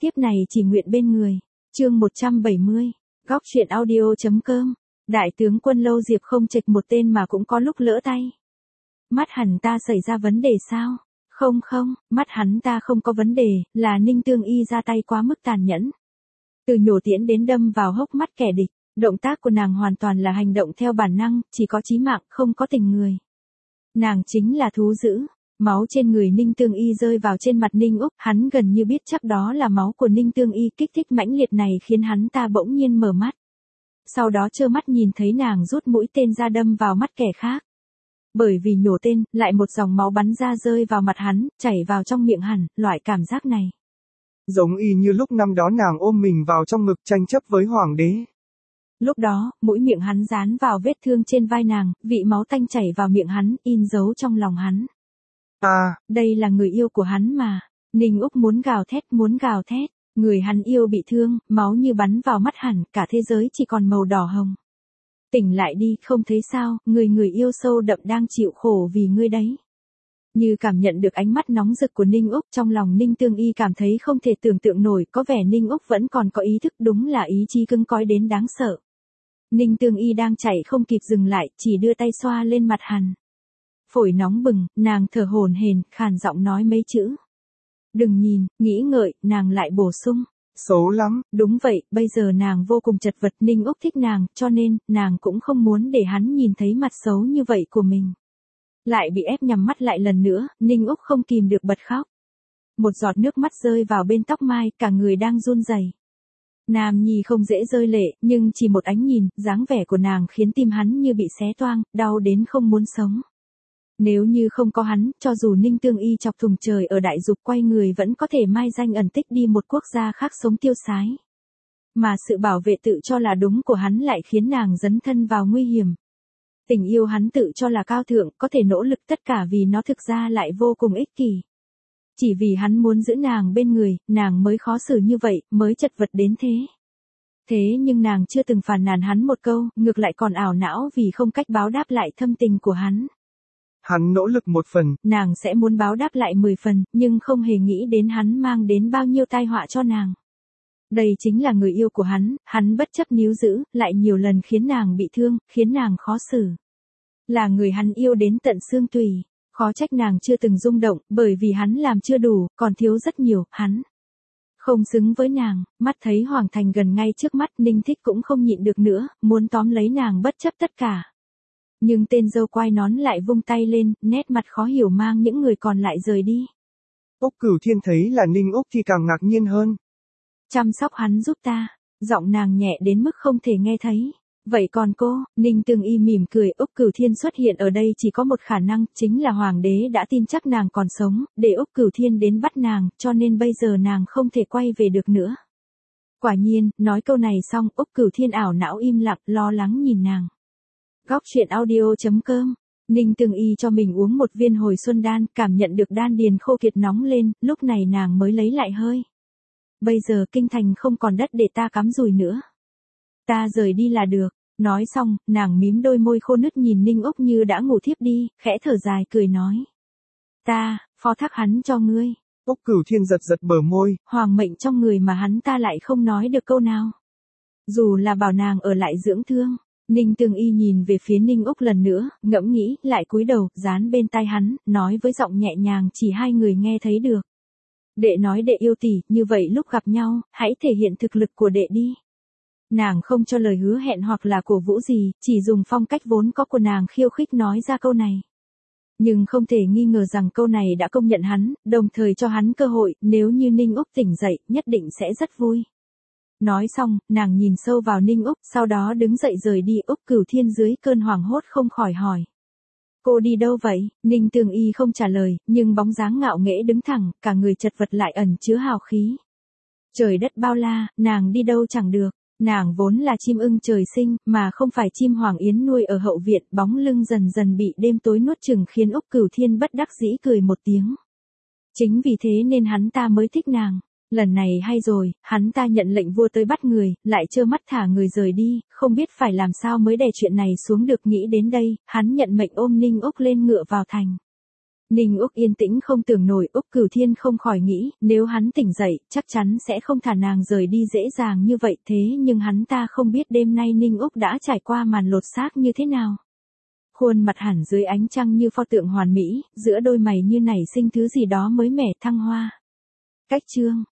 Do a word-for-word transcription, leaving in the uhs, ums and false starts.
tiếp này chỉ nguyện bên người. Chương một trăm bảy mươi. Góc truyện audio.com. Đại tướng Quân Lâu Diệp không chệch một tên mà cũng có lúc lỡ tay. Mắt hắn ta xảy ra vấn đề sao? Không không, mắt hắn ta không có vấn đề, là Ninh Tương Y ra tay quá mức tàn nhẫn. Từ nhổ tiễn đến đâm vào hốc mắt kẻ địch, động tác của nàng hoàn toàn là hành động theo bản năng, chỉ có chí mạng, không có tình người. Nàng chính là thú dữ. Máu trên người Ninh Tương Y rơi vào trên mặt Ninh Úc, hắn gần như biết chắc đó là máu của Ninh Tương Y, kích thích mãnh liệt này khiến hắn ta bỗng nhiên mở mắt. Sau đó trơ mắt nhìn thấy nàng rút mũi tên ra đâm vào mắt kẻ khác. Bởi vì nhổ tên, lại một dòng máu bắn ra rơi vào mặt hắn, chảy vào trong miệng hắn, loại cảm giác này. Giống y như lúc năm đó nàng ôm mình vào trong ngực tranh chấp với hoàng đế. Lúc đó, mũi miệng hắn dán vào vết thương trên vai nàng, vị máu tanh chảy vào miệng hắn, in dấu trong lòng hắn. À, đây là người yêu của hắn mà. Ninh Úc muốn gào thét, muốn gào thét. Người hắn yêu bị thương, máu như bắn vào mắt hẳn, cả thế giới chỉ còn màu đỏ hồng. Tỉnh lại đi, không thấy sao, người người yêu sâu đậm đang chịu khổ vì ngươi đấy. Như cảm nhận được ánh mắt nóng rực của Ninh Úc, trong lòng Ninh Tương Y cảm thấy không thể tưởng tượng nổi, có vẻ Ninh Úc vẫn còn có ý thức, đúng là ý chí cứng cỏi đến đáng sợ. Ninh Tương Y đang chạy không kịp dừng lại, chỉ đưa tay xoa lên mặt hắn. Phổi nóng bừng, nàng thở hổn hển, khàn giọng nói mấy chữ. Đừng nhìn, nghĩ ngợi, nàng lại bổ sung. Xấu lắm. Đúng vậy, bây giờ nàng vô cùng chật vật, Ninh Úc thích nàng, cho nên, nàng cũng không muốn để hắn nhìn thấy mặt xấu như vậy của mình. Lại bị ép nhắm mắt lại lần nữa, Ninh Úc không kìm được bật khóc. Một giọt nước mắt rơi vào bên tóc mai, cả người đang run rẩy. Nam nhi không dễ rơi lệ, nhưng chỉ một ánh nhìn, dáng vẻ của nàng khiến tim hắn như bị xé toang, đau đến không muốn sống. Nếu như không có hắn, cho dù Ninh Tương Y chọc thùng trời ở đại dục quay người vẫn có thể mai danh ẩn tích đi một quốc gia khác sống tiêu sái. Mà sự bảo vệ tự cho là đúng của hắn lại khiến nàng dấn thân vào nguy hiểm. Tình yêu hắn tự cho là cao thượng, có thể nỗ lực tất cả vì nó thực ra lại vô cùng ích kỷ. Chỉ vì hắn muốn giữ nàng bên người, nàng mới khó xử như vậy, mới chật vật đến thế. Thế nhưng nàng chưa từng phàn nàn hắn một câu, ngược lại còn ảo não vì không cách báo đáp lại thâm tình của hắn. Hắn nỗ lực một phần, nàng sẽ muốn báo đáp lại mười phần, nhưng không hề nghĩ đến hắn mang đến bao nhiêu tai họa cho nàng. Đây chính là người yêu của hắn, hắn bất chấp níu giữ, lại nhiều lần khiến nàng bị thương, khiến nàng khó xử. Là người hắn yêu đến tận xương tùy, khó trách nàng chưa từng rung động, bởi vì hắn làm chưa đủ, còn thiếu rất nhiều, hắn không xứng với nàng. Mắt thấy Hoàng Thành gần ngay trước mắt, Ninh Thích cũng không nhịn được nữa, muốn tóm lấy nàng bất chấp tất cả. Nhưng tên dâu quai nón lại vung tay lên, nét mặt khó hiểu mang những người còn lại rời đi. Úc Cửu Thiên thấy là Ninh Úc thì càng ngạc nhiên hơn. Chăm sóc hắn giúp ta, giọng nàng nhẹ đến mức không thể nghe thấy. Vậy còn cô, Ninh Tương Y mỉm cười, Úc Cửu Thiên xuất hiện ở đây chỉ có một khả năng, chính là Hoàng đế đã tin chắc nàng còn sống, để Úc Cửu Thiên đến bắt nàng, cho nên bây giờ nàng không thể quay về được nữa. Quả nhiên, nói câu này xong, Úc Cửu Thiên ảo não im lặng, lo lắng nhìn nàng. Góc truyện audio.com. Ninh Tương Y cho mình uống một viên hồi xuân đan, cảm nhận được đan điền khô kiệt nóng lên, lúc này nàng mới lấy lại hơi. Bây giờ kinh thành không còn đất để ta cắm rùi nữa. Ta rời đi là được. Nói xong, nàng mím đôi môi khô nứt nhìn Ninh Úc như đã ngủ thiếp đi, khẽ thở dài cười nói. Ta, phó thác hắn cho ngươi. Úc Cửu Thiên giật giật bờ môi. Hoàng mệnh trong người mà hắn ta lại không nói được câu nào. Dù là bảo nàng ở lại dưỡng thương. Ninh Tương Y nhìn về phía Ninh Úc lần nữa, ngẫm nghĩ, lại cúi đầu, dán bên tai hắn, nói với giọng nhẹ nhàng chỉ hai người nghe thấy được. Đệ nói đệ yêu tỷ, như vậy lúc gặp nhau, hãy thể hiện thực lực của đệ đi. Nàng không cho lời hứa hẹn hoặc là cổ vũ gì, chỉ dùng phong cách vốn có của nàng khiêu khích nói ra câu này. Nhưng không thể nghi ngờ rằng câu này đã công nhận hắn, đồng thời cho hắn cơ hội, nếu như Ninh Úc tỉnh dậy, nhất định sẽ rất vui. Nói xong, nàng nhìn sâu vào Ninh Úc, sau đó đứng dậy rời đi. Úc Cửu Thiên dưới cơn hoảng hốt không khỏi hỏi. Cô đi đâu vậy? Ninh Tương Y không trả lời, nhưng bóng dáng ngạo nghễ đứng thẳng, cả người chật vật lại ẩn chứa hào khí. Trời đất bao la, nàng đi đâu chẳng được. Nàng vốn là chim ưng trời sinh, mà không phải chim hoàng yến nuôi ở hậu viện. Bóng lưng dần dần bị đêm tối nuốt chửng khiến Úc Cửu Thiên bất đắc dĩ cười một tiếng. Chính vì thế nên hắn ta mới thích nàng. Lần này hay rồi, hắn ta nhận lệnh vua tới bắt người, lại trơ mắt thả người rời đi, không biết phải làm sao mới đè chuyện này xuống được. Nghĩ đến đây, hắn nhận mệnh ôm Ninh Úc lên ngựa vào thành. Ninh Úc yên tĩnh không tưởng nổi, Úc Cửu Thiên không khỏi nghĩ, nếu hắn tỉnh dậy, chắc chắn sẽ không thả nàng rời đi dễ dàng như vậy, thế nhưng hắn ta không biết đêm nay Ninh Úc đã trải qua màn lột xác như thế nào. Khuôn mặt hẳn dưới ánh trăng như pho tượng hoàn mỹ, giữa đôi mày như nảy sinh thứ gì đó mới mẻ thăng hoa. Cách chương